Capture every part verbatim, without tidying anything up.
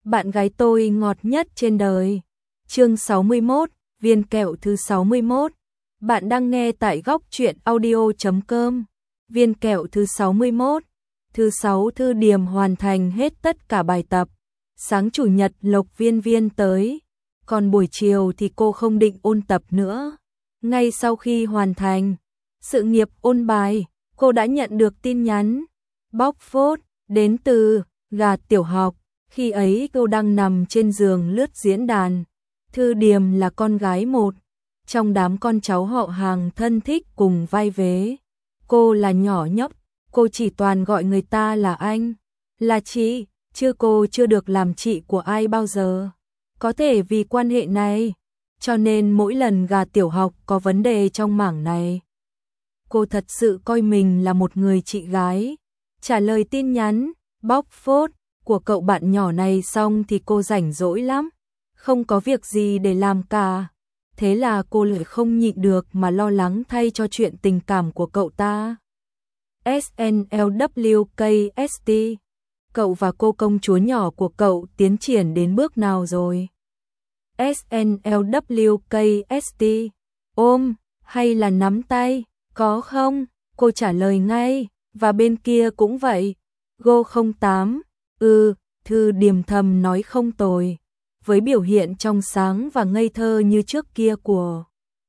bạn gái tôi ngọt nhất trên đời. Chương sáu mươi mốt, viên kẹo thứ sáu mươi mốt. Bạn đang nghe tại góc truyện audio chấm com. Viên kẹo thứ sáu mươi mốt. Thứ sáu Thư Điềm hoàn thành hết tất cả bài tập. Sáng chủ nhật Lộc Viên Viên tới, còn buổi chiều thì cô không định ôn tập nữa. Ngay sau khi hoàn thành sự nghiệp ôn bài, cô đã nhận được tin nhắn bóc phốt đến từ Gà Tiểu Học. Khi ấy cô đang nằm trên giường lướt diễn đàn. Thư Điềm là con gái một trong đám con cháu họ hàng thân thích cùng vai vế. Cô là nhỏ nhóc, cô chỉ toàn gọi người ta là anh, là chị, chứ cô chưa được làm chị của ai bao giờ. Có thể vì quan hệ này, cho nên mỗi lần Gà Tiểu Học có vấn đề trong mảng này, cô thật sự coi mình là một người chị gái. Trả lời tin nhắn bóc phốt của cậu bạn nhỏ này xong thì cô rảnh rỗi lắm, không có việc gì để làm cả. Thế là cô lại không nhịn được mà lo lắng thay cho chuyện tình cảm của cậu ta. ét en lờ vê ca ét tê, cậu và cô công chúa nhỏ của cậu tiến triển đến bước nào rồi? ét en lờ vê ca ét tê, ôm hay là nắm tay, có không? Cô trả lời ngay, và bên kia cũng vậy. Go không tám, ừ, Thư Điềm thầm nói không tồi. Với biểu hiện trong sáng và ngây thơ như trước kia của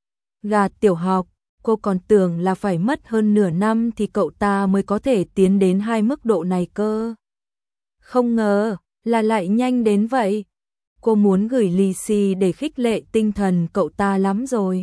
Gà Tiểu Học, cô còn tưởng là phải mất hơn nửa năm thì cậu ta mới có thể tiến đến hai mức độ này cơ. Không ngờ là lại nhanh đến vậy. Cô muốn gửi lì xì để khích lệ tinh thần cậu ta lắm rồi.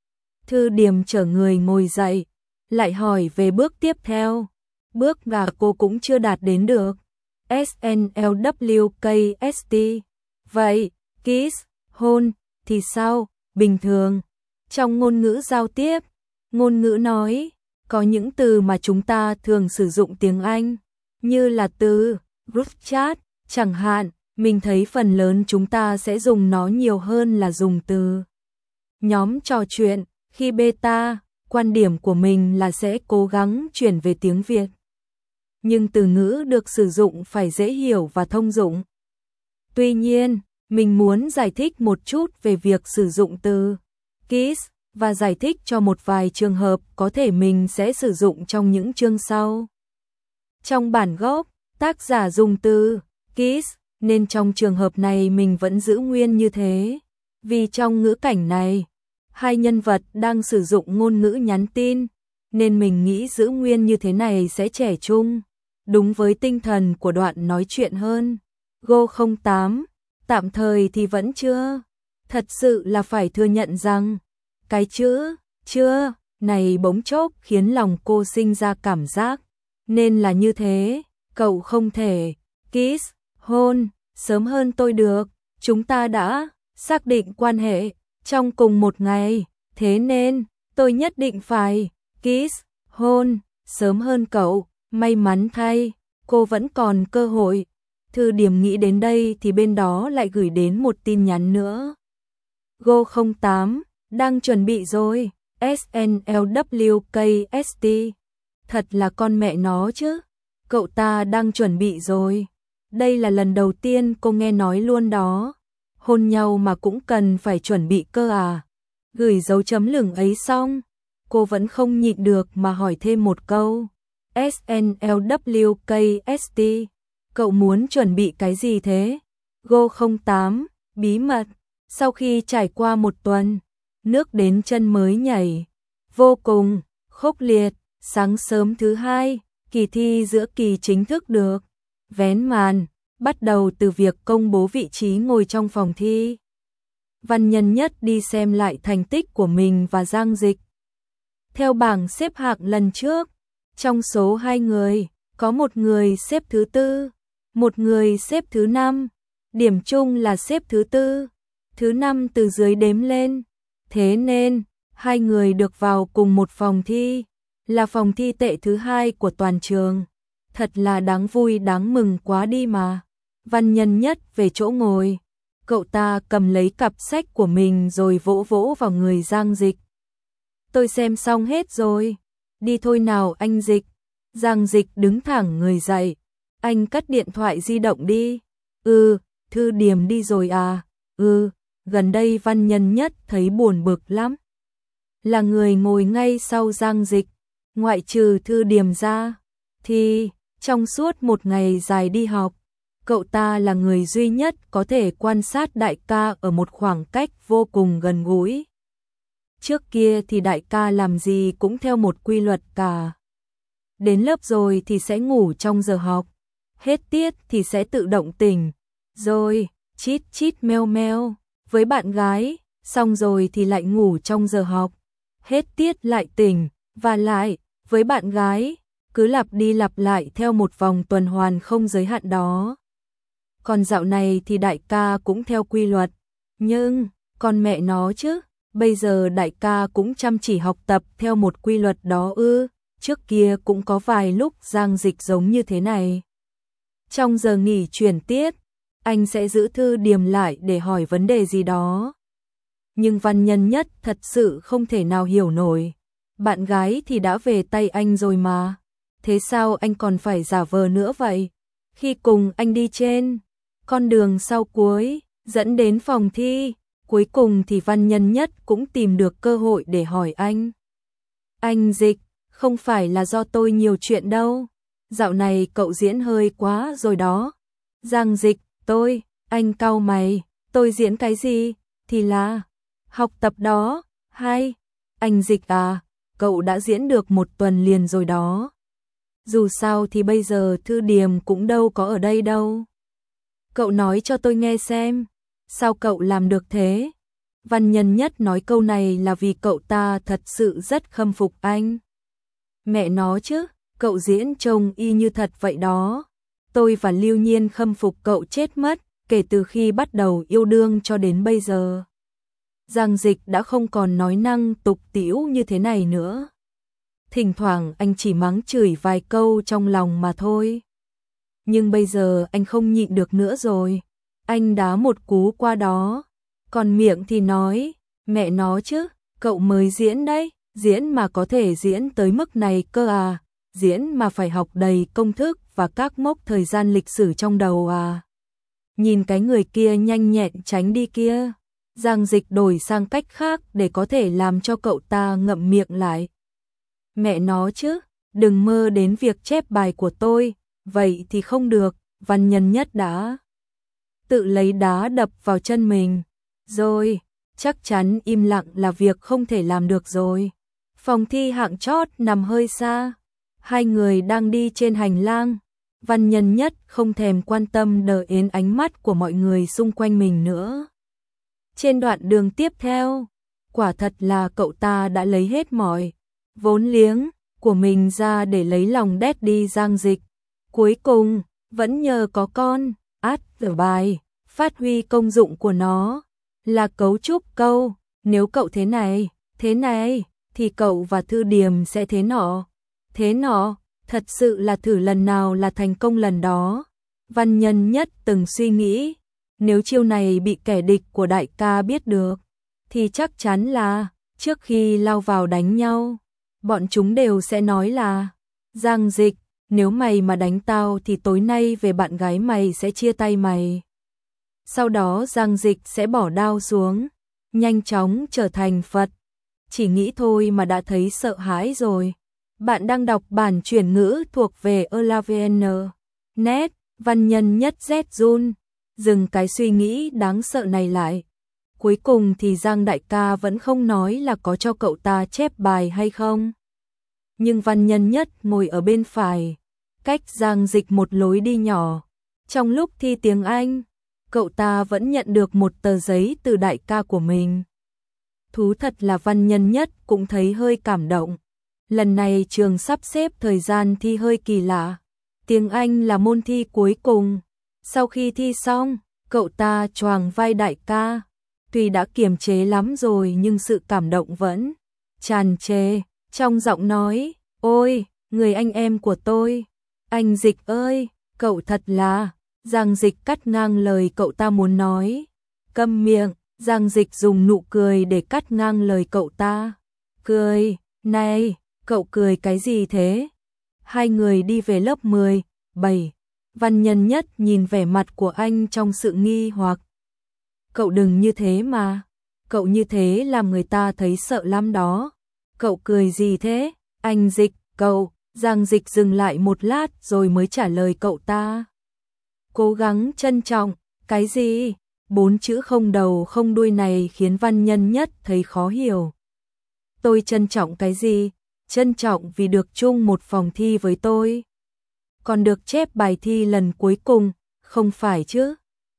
Thư Điềm chở người ngồi dậy, lại hỏi về bước tiếp theo. Bước mà cô cũng chưa đạt đến được. ét en lờ vê ca ét tê, vậy, kiss, hôn, thì sao? Bình thường. Trong ngôn ngữ giao tiếp, ngôn ngữ nói, có những từ mà chúng ta thường sử dụng tiếng Anh, như là từ group chat, chẳng hạn, mình thấy phần lớn chúng ta sẽ dùng nó nhiều hơn là dùng từ nhóm trò chuyện. Khi beta, quan điểm của mình là sẽ cố gắng chuyển về tiếng Việt. Nhưng từ ngữ được sử dụng phải dễ hiểu và thông dụng. Tuy nhiên, mình muốn giải thích một chút về việc sử dụng từ kiss và giải thích cho một vài trường hợp có thể mình sẽ sử dụng trong những chương sau. Trong bản gốc, tác giả dùng từ kiss, nên trong trường hợp này mình vẫn giữ nguyên như thế. Vì trong ngữ cảnh này, hai nhân vật đang sử dụng ngôn ngữ nhắn tin, nên mình nghĩ giữ nguyên như thế này sẽ trẻ trung, đúng với tinh thần của đoạn nói chuyện hơn. Go không tám, tạm thời thì vẫn chưa. Thật sự là phải thừa nhận rằng, cái chữ, chưa, này bỗng chốc khiến lòng cô sinh ra cảm giác. Nên là như thế, cậu không thể kiss, hôn, sớm hơn tôi được. Chúng ta đã xác định quan hệ trong cùng một ngày, thế nên tôi nhất định phải kiss, hôn, sớm hơn cậu. May mắn thay, cô vẫn còn cơ hội. Thư Điềm nghĩ đến đây thì bên đó lại gửi đến một tin nhắn nữa. Go không tám, đang chuẩn bị rồi. ét en lờ vê ca ét tê, thật là con mẹ nó chứ. Cậu ta đang chuẩn bị rồi. Đây là lần đầu tiên cô nghe nói luôn đó. Hôn nhau mà cũng cần phải chuẩn bị cơ à? Gửi dấu chấm lửng ấy xong, cô vẫn không nhịn được mà hỏi thêm một câu. ét en lờ vê ca ét tê, cậu muốn chuẩn bị cái gì thế? Go không tám, bí mật. Sau khi trải qua một tuần, nước đến chân mới nhảy, vô cùng khốc liệt. Sáng sớm thứ hai, kỳ thi giữa kỳ chính thức được vén màn, bắt đầu từ việc công bố vị trí ngồi trong phòng thi. Văn Nhân Nhất đi xem lại thành tích của mình và Giang Dịch. Theo bảng xếp hạng lần trước, trong số hai người, có một người xếp thứ tư, một người xếp thứ năm, điểm chung là xếp thứ tư, thứ năm từ dưới đếm lên. Thế nên, hai người được vào cùng một phòng thi, là phòng thi tệ thứ hai của toàn trường. Thật là đáng vui đáng mừng quá đi mà. Văn Nhân Nhất về chỗ ngồi, cậu ta cầm lấy cặp sách của mình rồi vỗ vỗ vào người Giang Dịch. Tôi xem xong hết rồi, đi thôi nào anh Dịch. Giang Dịch đứng thẳng người dậy, anh cất điện thoại di động đi. Ừ, Thư Điềm đi rồi à? Ừ, gần đây Văn Nhân Nhất thấy buồn bực lắm. Là người ngồi ngay sau Giang Dịch, ngoại trừ Thư Điềm ra, thì trong suốt một ngày dài đi học, cậu ta là người duy nhất có thể quan sát đại ca ở một khoảng cách vô cùng gần gũi. Trước kia thì đại ca làm gì cũng theo một quy luật cả. Đến lớp rồi thì sẽ ngủ trong giờ học, hết tiết thì sẽ tự động tỉnh, rồi chít chít meo meo với bạn gái, xong rồi thì lại ngủ trong giờ học, hết tiết lại tỉnh, và lại với bạn gái, cứ lặp đi lặp lại theo một vòng tuần hoàn không giới hạn đó. Còn dạo này thì đại ca cũng theo quy luật, nhưng còn mẹ nó chứ, bây giờ đại ca cũng chăm chỉ học tập theo một quy luật đó ư? Trước kia cũng có vài lúc Giang Dịch giống như thế này. Trong giờ nghỉ chuyển tiết, anh sẽ giữ Thư Điềm lại để hỏi vấn đề gì đó. Nhưng Văn Nhân Nhất thật sự không thể nào hiểu nổi. Bạn gái thì đã về tay anh rồi mà. Thế sao anh còn phải giả vờ nữa vậy? Khi cùng anh đi trên con đường sau cuối, dẫn đến phòng thi, cuối cùng thì Văn Nhân Nhất cũng tìm được cơ hội để hỏi anh. Anh Dịch, không phải là do tôi nhiều chuyện đâu. Dạo này cậu diễn hơi quá rồi đó. Giang Dịch, tôi, anh cau mày, tôi diễn cái gì? Thì là học tập đó. Hay, anh Dịch à, cậu đã diễn được một tuần liền rồi đó. Dù sao thì bây giờ Thư Điềm cũng đâu có ở đây đâu. Cậu nói cho tôi nghe xem, sao cậu làm được thế? Văn Nhân Nhất nói câu này là vì cậu ta thật sự rất khâm phục anh. Mẹ nó chứ, cậu diễn trông y như thật vậy đó. Tôi và Lưu Nhiên khâm phục cậu chết mất, kể từ khi bắt đầu yêu đương cho đến bây giờ. Giang Dịch đã không còn nói năng tục tĩu như thế này nữa. Thỉnh thoảng anh chỉ mắng chửi vài câu trong lòng mà thôi. Nhưng bây giờ anh không nhịn được nữa rồi. Anh đá một cú qua đó. Còn miệng thì nói, mẹ nó chứ, cậu mới diễn đấy. Diễn mà có thể diễn tới mức này cơ à. Diễn mà phải học đầy công thức và các mốc thời gian lịch sử trong đầu à. Nhìn cái người kia nhanh nhẹn tránh đi kia. Giang Dịch đổi sang cách khác để có thể làm cho cậu ta ngậm miệng lại. Mẹ nó chứ, đừng mơ đến việc chép bài của tôi, vậy thì không được. Văn Nhân Nhất đã tự lấy đá đập vào chân mình. Rồi, chắc chắn im lặng là việc không thể làm được rồi. Phòng thi hạng chót nằm hơi xa. Hai người đang đi trên hành lang. Văn Nhân Nhất không thèm quan tâm đến ánh mắt của mọi người xung quanh mình nữa. Trên đoạn đường tiếp theo, quả thật là cậu ta đã lấy hết mọi vốn liếng của mình ra để lấy lòng đét đi Giang Dịch. Cuối cùng, vẫn nhờ có con át ở bài, phát huy công dụng của nó, là cấu trúc câu, nếu cậu thế này, thế này, thì cậu và Thư Điềm sẽ thế nọ, thế nọ, thật sự là thử lần nào là thành công lần đó. Văn Nhân Nhất từng suy nghĩ, nếu chiêu này bị kẻ địch của đại ca biết được, thì chắc chắn là, trước khi lao vào đánh nhau, bọn chúng đều sẽ nói là, Giang Dịch, nếu mày mà đánh tao thì tối nay về bạn gái mày sẽ chia tay mày. Sau đó Giang Dịch sẽ bỏ đao xuống, nhanh chóng trở thành Phật. Chỉ nghĩ thôi mà đã thấy sợ hãi rồi. Bạn đang đọc bản chuyển ngữ thuộc về Elavn. Net, Văn Nhân Nhất Z Jun. Dừng cái suy nghĩ đáng sợ này lại. Cuối cùng thì Giang đại ca vẫn không nói là có cho cậu ta chép bài hay không. Nhưng Văn Nhân Nhất ngồi ở bên phải, cách Giang Dịch một lối đi nhỏ. Trong lúc thi tiếng Anh, cậu ta vẫn nhận được một tờ giấy từ đại ca của mình. Thú thật là Văn Nhân Nhất cũng thấy hơi cảm động. Lần này trường sắp xếp thời gian thi hơi kỳ lạ. Tiếng Anh là môn thi cuối cùng. Sau khi thi xong, cậu ta choàng vai đại ca. Tuy đã kiềm chế lắm rồi nhưng sự cảm động vẫn tràn trề trong giọng nói. Ôi, người anh em của tôi. Anh Dịch ơi, cậu thật là... Giang Dịch cắt ngang lời cậu ta muốn nói. Câm miệng, Giang Dịch dùng nụ cười để cắt ngang lời cậu ta. Cười, này, cậu cười cái gì thế? Hai người đi về lớp mười, bảy. Văn Nhân Nhất nhìn vẻ mặt của anh trong sự nghi hoặc. Cậu đừng như thế mà, cậu như thế làm người ta thấy sợ lắm đó. Cậu cười gì thế? Anh Dịch, cậu, Giang Dịch dừng lại một lát rồi mới trả lời cậu ta. Cố gắng trân trọng, cái gì? Bốn chữ không đầu không đuôi này khiến Văn Nhân Nhất thấy khó hiểu. Tôi trân trọng cái gì? Trân trọng vì được chung một phòng thi với tôi. Còn được chép bài thi lần cuối cùng, không phải chứ?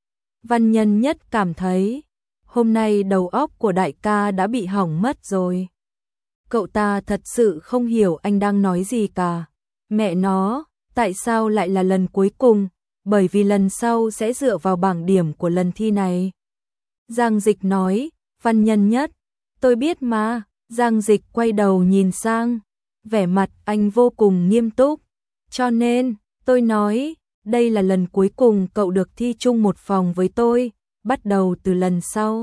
Văn Nhân Nhất cảm thấy, hôm nay đầu óc của đại ca đã bị hỏng mất rồi. Cậu ta thật sự không hiểu anh đang nói gì cả. Mẹ nó, tại sao lại là lần cuối cùng? Bởi vì lần sau sẽ dựa vào bảng điểm của lần thi này. Giang Dịch nói, Văn Nhân Nhất, tôi biết mà. Giang Dịch quay đầu nhìn sang, vẻ mặt anh vô cùng nghiêm túc. Cho nên, tôi nói, đây là lần cuối cùng cậu được thi chung một phòng với tôi, bắt đầu từ lần sau.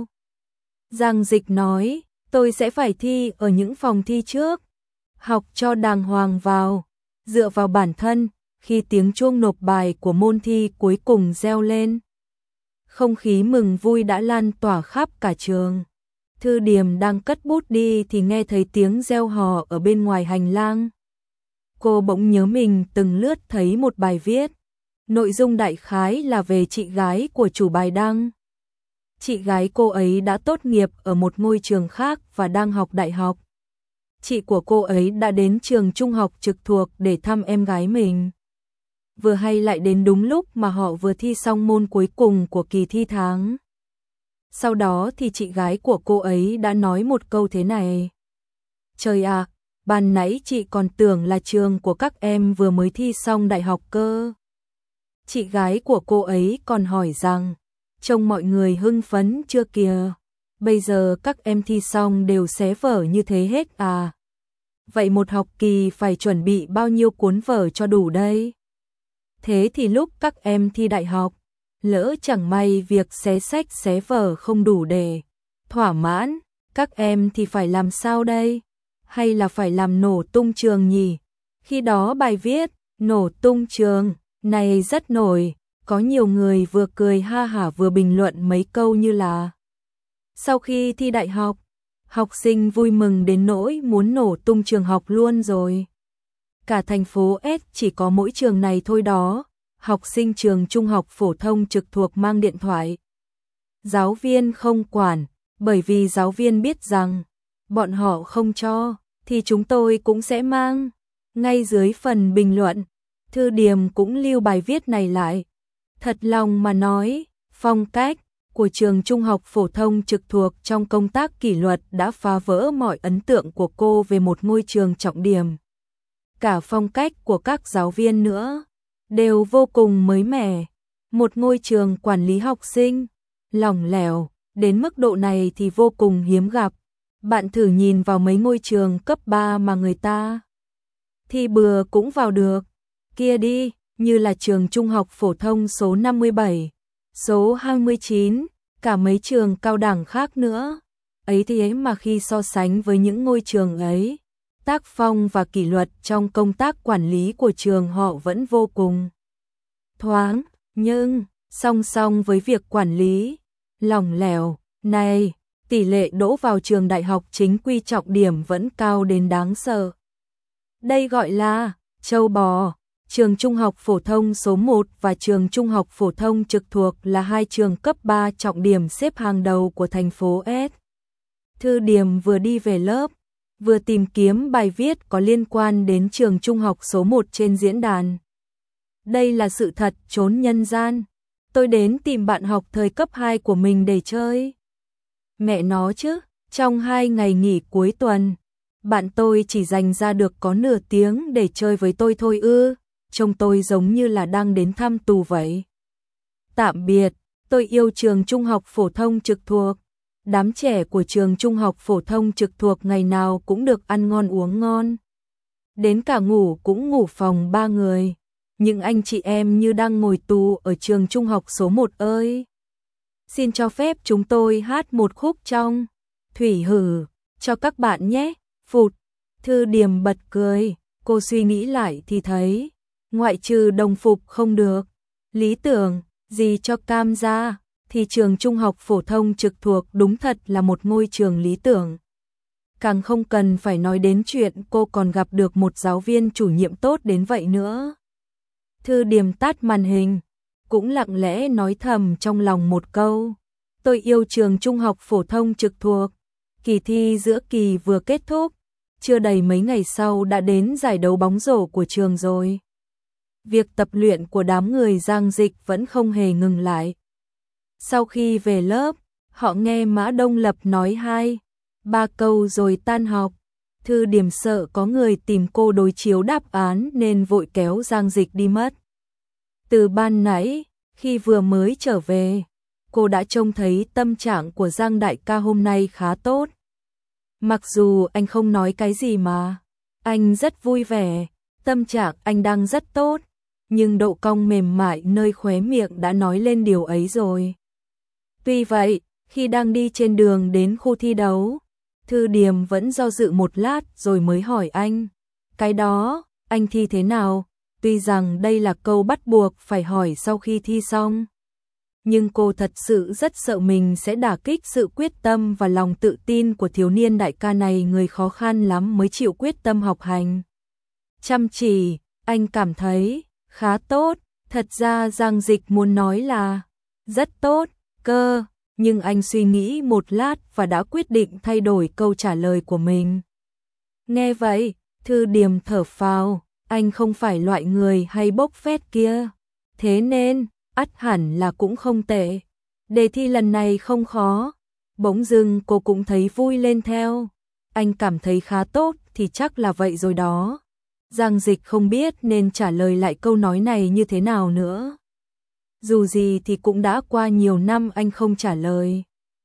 Giang Dịch nói, tôi sẽ phải thi ở những phòng thi trước, học cho đàng hoàng vào, dựa vào bản thân. Khi tiếng chuông nộp bài của môn thi cuối cùng reo lên, không khí mừng vui đã lan tỏa khắp cả trường. Thư Điềm đang cất bút đi thì nghe thấy tiếng reo hò ở bên ngoài hành lang. Cô bỗng nhớ mình từng lướt thấy một bài viết. Nội dung đại khái là về chị gái của chủ bài đăng. Chị gái cô ấy đã tốt nghiệp ở một ngôi trường khác và đang học đại học. Chị của cô ấy đã đến trường trung học trực thuộc để thăm em gái mình. Vừa hay lại đến đúng lúc mà họ vừa thi xong môn cuối cùng của kỳ thi tháng. Sau đó thì chị gái của cô ấy đã nói một câu thế này. Trời ạ, à, ban nãy chị còn tưởng là trường của các em vừa mới thi xong đại học cơ. Chị gái của cô ấy còn hỏi rằng, trông mọi người hưng phấn chưa kìa, bây giờ các em thi xong đều xé vở như thế hết à? Vậy một học kỳ phải chuẩn bị bao nhiêu cuốn vở cho đủ đây? Thế thì lúc các em thi đại học, lỡ chẳng may việc xé sách xé vở không đủ để thỏa mãn, các em thì phải làm sao đây? Hay là phải làm nổ tung trường nhỉ? Khi đó bài viết, nổ tung trường, này rất nổi, có nhiều người vừa cười ha hả vừa bình luận mấy câu như là sau khi thi đại học, học sinh vui mừng đến nỗi muốn nổ tung trường học luôn rồi. Cả thành phố S chỉ có mỗi trường này thôi đó. Học sinh trường trung học phổ thông trực thuộc mang điện thoại. Giáo viên không quản, bởi vì giáo viên biết rằng bọn họ không cho, thì chúng tôi cũng sẽ mang. Ngay dưới phần bình luận, Thư Điềm cũng lưu bài viết này lại. Thật lòng mà nói, phong cách của trường trung học phổ thông trực thuộc trong công tác kỷ luật đã phá vỡ mọi ấn tượng của cô về một ngôi trường trọng điểm. Cả phong cách của các giáo viên nữa đều vô cùng mới mẻ. Một ngôi trường quản lý học sinh lỏng lẻo đến mức độ này thì vô cùng hiếm gặp. Bạn thử nhìn vào mấy ngôi trường cấp ba mà người ta thi bừa cũng vào được. Kia đi, như là trường trung học phổ thông số năm mươi bảy, số hai mươi chín, cả mấy trường cao đẳng khác nữa. Ấy thì ấy mà khi so sánh với những ngôi trường ấy, tác phong và kỷ luật trong công tác quản lý của trường họ vẫn vô cùng thoáng, nhưng song song với việc quản lý lỏng lẻo này, tỷ lệ đỗ vào trường đại học chính quy trọng điểm vẫn cao đến đáng sợ. Đây gọi là châu bò. Trường trung học phổ thông số một và trường trung học phổ thông trực thuộc là hai trường cấp ba trọng điểm xếp hàng đầu của thành phố S. Thư Điềm vừa đi về lớp, vừa tìm kiếm bài viết có liên quan đến trường trung học số một trên diễn đàn. Đây là sự thật chốn nhân gian. Tôi đến tìm bạn học thời cấp hai của mình để chơi. Mẹ nó chứ, trong hai ngày nghỉ cuối tuần, bạn tôi chỉ dành ra được có nửa tiếng để chơi với tôi thôi ư. Trông tôi giống như là đang đến thăm tù vậy. Tạm biệt, tôi yêu trường trung học phổ thông trực thuộc. Đám trẻ của trường trung học phổ thông trực thuộc ngày nào cũng được ăn ngon uống ngon. Đến cả ngủ cũng ngủ phòng ba người. Những anh chị em như đang ngồi tù ở trường trung học số một ơi. Xin cho phép chúng tôi hát một khúc trong Thủy Hử cho các bạn nhé. Phụt, Thư Điềm bật cười. Cô suy nghĩ lại thì thấy ngoại trừ đồng phục không được, Lý tưởng gì cho Cam gia, thì trường trung học phổ thông trực thuộc đúng thật là một ngôi trường lý tưởng. Càng không cần phải nói đến chuyện cô còn gặp được một giáo viên chủ nhiệm tốt đến vậy nữa. Thư Điềm tắt màn hình, cũng lặng lẽ nói thầm trong lòng một câu. Tôi yêu trường trung học phổ thông trực thuộc. Kỳ thi giữa kỳ vừa kết thúc, chưa đầy mấy ngày sau đã đến giải đấu bóng rổ của trường rồi. Việc tập luyện của đám người Giang Dịch vẫn không hề ngừng lại. Sau khi về lớp, họ nghe Mã Đông Lập nói hai, ba câu rồi tan học. Thư Điềm sợ có người tìm cô đối chiếu đáp án nên vội kéo Giang Dịch đi mất. Từ ban nãy, khi vừa mới trở về, cô đã trông thấy tâm trạng của Giang đại ca hôm nay khá tốt. Mặc dù anh không nói cái gì mà, anh rất vui vẻ, tâm trạng anh đang rất tốt, nhưng độ cong mềm mại nơi khóe miệng đã nói lên điều ấy rồi. Tuy vậy, khi đang đi trên đường đến khu thi đấu, Thư Điềm vẫn do dự một lát rồi mới hỏi anh. Cái đó, anh thi thế nào? Tuy rằng đây là câu bắt buộc phải hỏi sau khi thi xong. Nhưng cô thật sự rất sợ mình sẽ đả kích sự quyết tâm và lòng tự tin của thiếu niên đại ca này, người khó khăn lắm mới chịu quyết tâm học hành. Chăm chỉ, anh cảm thấy khá tốt, thật ra Giang Dịch muốn nói là rất tốt, cơ, nhưng anh suy nghĩ một lát và đã quyết định thay đổi câu trả lời của mình. Nghe vậy, Thư Điềm thở phào, anh không phải loại người hay bốc phét kia, thế nên ắt hẳn là cũng không tệ. Đề thi lần này không khó. Bỗng dưng cô cũng thấy vui lên theo. Anh cảm thấy khá tốt thì chắc là vậy rồi đó. Giang Dịch không biết nên trả lời lại câu nói này như thế nào nữa. Dù gì thì cũng đã qua nhiều năm anh không trả lời.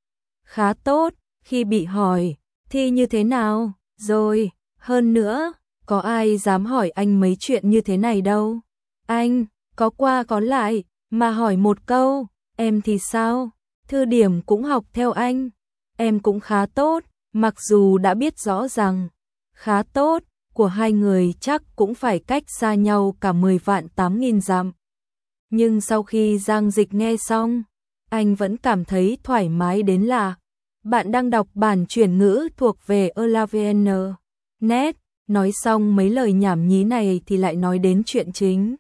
Khá tốt, khi bị hỏi, thi như thế nào, rồi, hơn nữa, có ai dám hỏi anh mấy chuyện như thế này đâu. Anh, có qua có lại, mà hỏi một câu, em thì sao? Thư Điềm cũng học theo anh. Em cũng khá tốt, mặc dù đã biết rõ rằng khá tốt của hai người chắc cũng phải cách xa nhau cả mười vạn tám nghìn dặm. Nhưng sau khi Giang Dịch nghe xong, anh vẫn cảm thấy thoải mái đến lạ. Bạn đang đọc bản chuyển ngữ thuộc về Elavn chấm net. Nói xong mấy lời nhảm nhí này thì lại nói đến chuyện chính.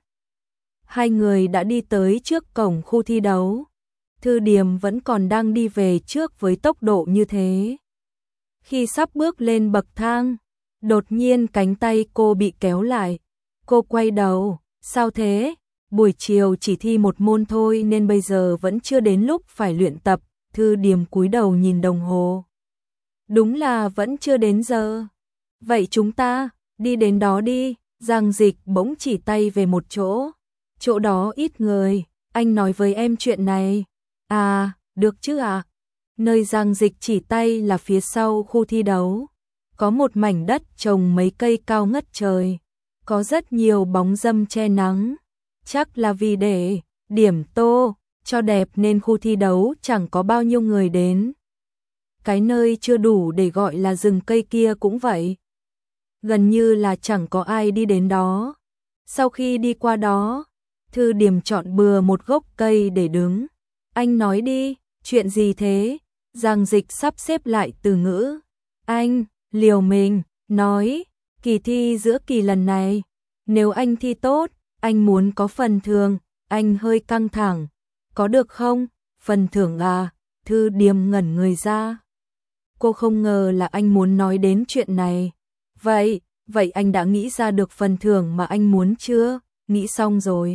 Hai người đã đi tới trước cổng khu thi đấu. Thư Điềm vẫn còn đang đi về trước với tốc độ như thế. Khi sắp bước lên bậc thang, đột nhiên cánh tay cô bị kéo lại. Cô quay đầu, sao thế? Buổi chiều chỉ thi một môn thôi nên bây giờ vẫn chưa đến lúc phải luyện tập. Thư Điềm cúi đầu nhìn đồng hồ. Đúng là vẫn chưa đến giờ. Vậy chúng ta, đi đến đó đi. Giang Dịch bỗng chỉ tay về một chỗ. Chỗ đó ít người, anh nói với em chuyện này. À, được chứ ạ. À? Nơi Giang Dịch chỉ tay là phía sau khu thi đấu. Có một mảnh đất trồng mấy cây cao ngất trời. Có rất nhiều bóng râm che nắng. Chắc là vì để điểm tô cho đẹp nên khu thi đấu chẳng có bao nhiêu người đến. Cái nơi chưa đủ để gọi là rừng cây kia cũng vậy. Gần như là chẳng có ai đi đến đó. Sau khi đi qua đó, Thư Điềm chọn bừa một gốc cây để đứng. Anh nói đi, chuyện gì thế? Giang Dịch sắp xếp lại từ ngữ. Anh, liều mình, nói, kỳ thi giữa kỳ lần này. Nếu anh thi tốt, anh muốn có phần thưởng. Anh hơi căng thẳng. Có được không? Phần thưởng à? Thư Điềm ngẩn người ra. Cô không ngờ là anh muốn nói đến chuyện này. Vậy, vậy anh đã nghĩ ra được phần thưởng mà anh muốn chưa? Nghĩ xong rồi.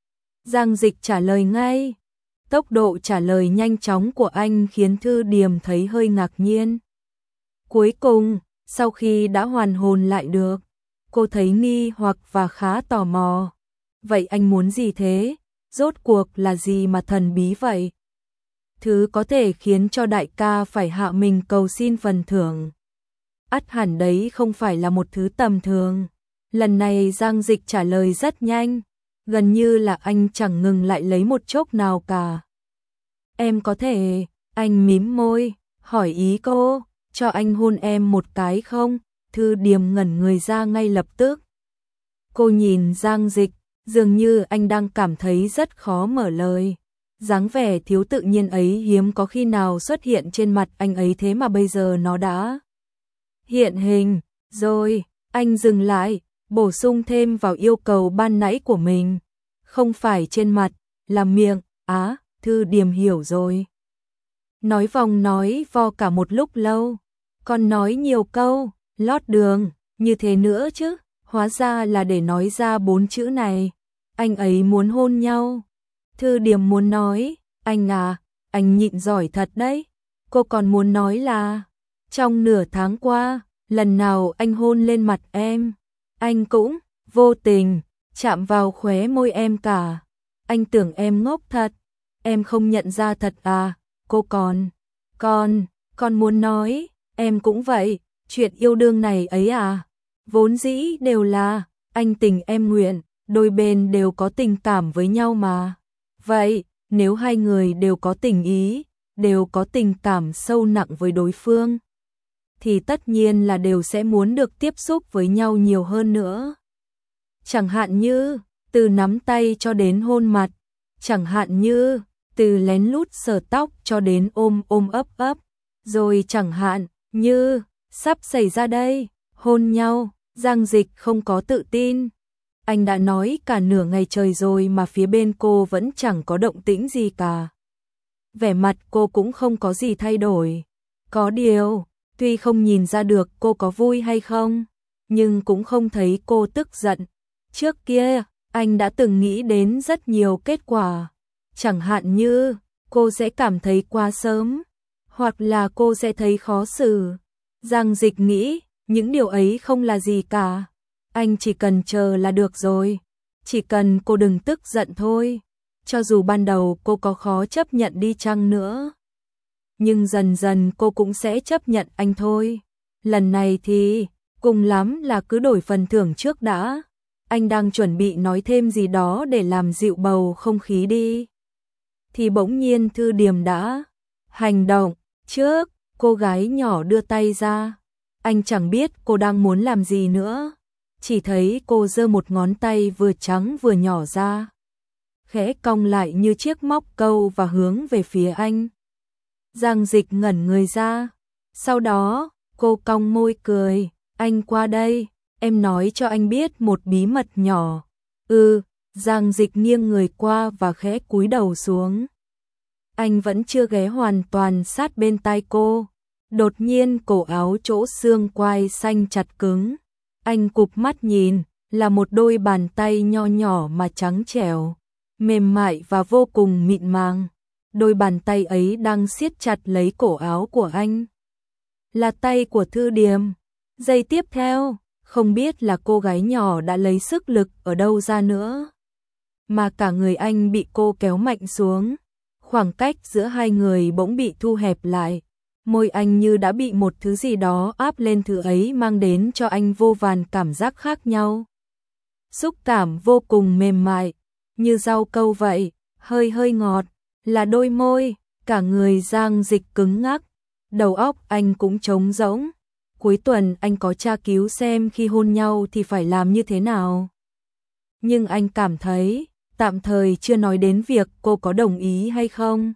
Giang Dịch trả lời ngay. Tốc độ trả lời nhanh chóng của anh khiến Thư Điềm thấy hơi ngạc nhiên. Cuối cùng, sau khi đã hoàn hồn lại được, cô thấy nghi hoặc và khá tò mò. Vậy anh muốn gì thế? Rốt cuộc là gì mà thần bí vậy? Thứ có thể khiến cho đại ca phải hạ mình cầu xin phần thưởng. Ắt hẳn đấy không phải là một thứ tầm thường. Lần này Giang Dịch trả lời rất nhanh, gần như là anh chẳng ngừng lại lấy một chốc nào cả. Em có thể, anh mím môi, hỏi ý cô, cho anh hôn em một cái không? Thư Điềm ngẩn người ra ngay lập tức. Cô nhìn Giang Dịch, Dường như anh đang cảm thấy rất khó mở lời. Dáng vẻ thiếu tự nhiên ấy hiếm có khi nào xuất hiện trên mặt anh ấy, thế mà bây giờ nó đã hiện hình. Rồi, anh dừng lại, bổ sung thêm vào yêu cầu ban nãy của mình. Không phải trên mặt, là miệng. Á, Thư Điềm hiểu rồi. Nói vòng nói vo cả một lúc lâu, còn nói nhiều câu, lót đường, như thế nữa chứ, hóa ra là để nói ra bốn chữ này. Anh ấy muốn hôn nhau. Thư Điềm muốn nói, anh à, anh nhịn giỏi thật đấy. Cô còn muốn nói là, trong nửa tháng qua, lần nào anh hôn lên mặt em, anh cũng vô tình chạm vào khóe môi em cả. Anh tưởng em ngốc thật, em không nhận ra thật à? Cô còn, còn, còn muốn nói, em cũng vậy, chuyện yêu đương này ấy à? Vốn dĩ đều là, anh tình em nguyện, đôi bên đều có tình cảm với nhau mà. Vậy, nếu hai người đều có tình ý, đều có tình cảm sâu nặng với đối phương, thì tất nhiên là đều sẽ muốn được tiếp xúc với nhau nhiều hơn nữa. Chẳng hạn như, từ nắm tay cho đến hôn mặt, chẳng hạn như, từ lén lút sờ tóc cho đến ôm ôm ấp ấp, rồi chẳng hạn như, sắp xảy ra đây, hôn nhau. Giang Dịch không có tự tin. Anh đã nói cả nửa ngày trời rồi mà phía bên cô vẫn chẳng có động tĩnh gì cả. Vẻ mặt cô cũng không có gì thay đổi. Có điều, tuy không nhìn ra được cô có vui hay không, nhưng cũng không thấy cô tức giận. Trước kia, anh đã từng nghĩ đến rất nhiều kết quả. Chẳng hạn như, cô sẽ cảm thấy quá sớm, hoặc là cô sẽ thấy khó xử. Giang Dịch nghĩ, những điều ấy không là gì cả. Anh chỉ cần chờ là được rồi. Chỉ cần cô đừng tức giận thôi. Cho dù ban đầu cô có khó chấp nhận đi chăng nữa, nhưng dần dần cô cũng sẽ chấp nhận anh thôi. Lần này thì, cùng lắm là cứ đổi phần thưởng trước đã. Anh đang chuẩn bị nói thêm gì đó để làm dịu bầu không khí đi, thì bỗng nhiên Thư Điềm đã hành động. Trước, cô gái nhỏ đưa tay ra. Anh chẳng biết cô đang muốn làm gì nữa. Chỉ thấy cô giơ một ngón tay vừa trắng vừa nhỏ ra, khẽ cong lại như chiếc móc câu và hướng về phía anh. Giang Dịch ngẩn người ra. Sau đó, cô cong môi cười. Anh qua đây, em nói cho anh biết một bí mật nhỏ. Ừ, Giang Dịch nghiêng người qua và khẽ cúi đầu xuống. Anh vẫn chưa ghé hoàn toàn sát bên tai cô. Đột nhiên cổ áo chỗ xương quai xanh chặt cứng. Anh cụp mắt nhìn, là một đôi bàn tay nho nhỏ mà trắng trẻo, mềm mại và vô cùng mịn màng. Đôi bàn tay ấy đang siết chặt lấy cổ áo của anh. Là tay của Thư Điềm. Giây tiếp theo, không biết là cô gái nhỏ đã lấy sức lực ở đâu ra nữa, mà cả người anh bị cô kéo mạnh xuống. Khoảng cách giữa hai người bỗng bị thu hẹp lại. Môi anh như đã bị một thứ gì đó áp lên, thứ ấy mang đến cho anh vô vàn cảm giác khác nhau. Xúc cảm vô cùng mềm mại, như rau câu vậy, hơi hơi ngọt, là đôi môi, cả người Giang Dịch cứng ngắc, đầu óc anh cũng trống rỗng. Cuối tuần anh có tra cứu xem khi hôn nhau thì phải làm như thế nào. Nhưng anh cảm thấy, tạm thời chưa nói đến việc cô có đồng ý hay không,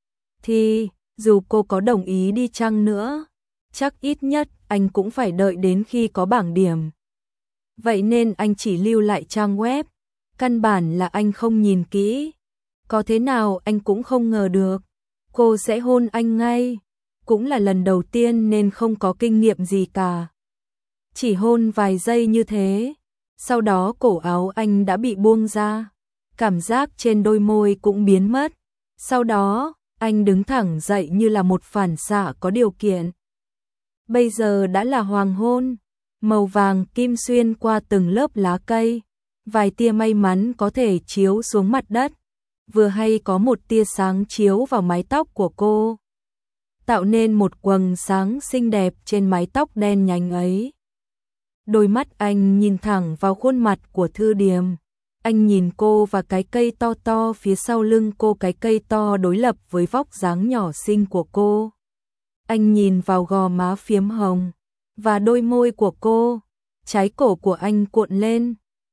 thì dù cô có đồng ý đi chăng nữa, chắc ít nhất anh cũng phải đợi đến khi có bảng điểm. Vậy nên anh chỉ lưu lại trang web, căn bản là anh không nhìn kỹ. Có thế nào anh cũng không ngờ được, cô sẽ hôn anh ngay. Cũng là lần đầu tiên nên không có kinh nghiệm gì cả. Chỉ hôn vài giây như thế, sau đó cổ áo anh đã bị buông ra. Cảm giác trên đôi môi cũng biến mất. Sau đó, anh đứng thẳng dậy như là một phản xạ có điều kiện. Bây giờ đã là hoàng hôn, màu vàng kim xuyên qua từng lớp lá cây, vài tia may mắn có thể chiếu xuống mặt đất, vừa hay có một tia sáng chiếu vào mái tóc của cô, tạo nên một quầng sáng xinh đẹp trên mái tóc đen nhánh ấy. Đôi mắt anh nhìn thẳng vào khuôn mặt của Thư Điềm. Anh nhìn cô và cái cây to to phía sau lưng cô, cái cây to đối lập với vóc dáng nhỏ xinh của cô. Anh nhìn vào gò má phiếm hồng và đôi môi của cô. Trái cổ của anh cuộn lên,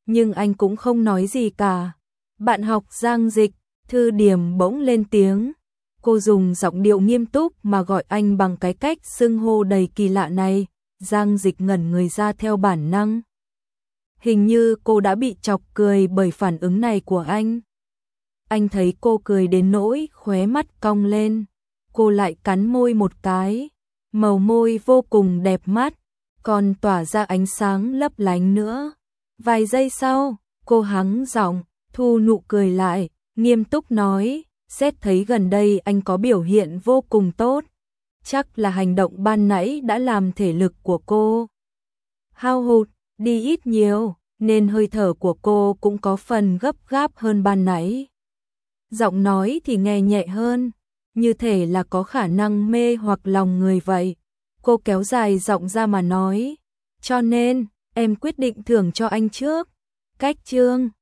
nhưng anh cũng không nói gì cả. Bạn học Giang Dịch, Thư Điểm bỗng lên tiếng. Cô dùng giọng điệu nghiêm túc mà gọi anh bằng cái cách xưng hô đầy kỳ lạ này. Giang Dịch ngẩn người ra theo bản năng. Hình như cô đã bị chọc cười bởi phản ứng này của anh. Anh thấy cô cười đến nỗi khóe mắt cong lên. Cô lại cắn môi một cái. Màu môi vô cùng đẹp mắt, còn tỏa ra ánh sáng lấp lánh nữa. Vài giây sau, cô hắng giọng, thu nụ cười lại, nghiêm túc nói, xét thấy gần đây anh có biểu hiện vô cùng tốt. Chắc là hành động ban nãy đã làm thể lực của cô hao hụt đi ít nhiều, nên hơi thở của cô cũng có phần gấp gáp hơn ban nãy. Giọng nói thì nghe nhẹ hơn, như thể là có khả năng mê hoặc lòng người vậy. Cô kéo dài giọng ra mà nói, cho nên em quyết định thưởng cho anh trước. Cách chương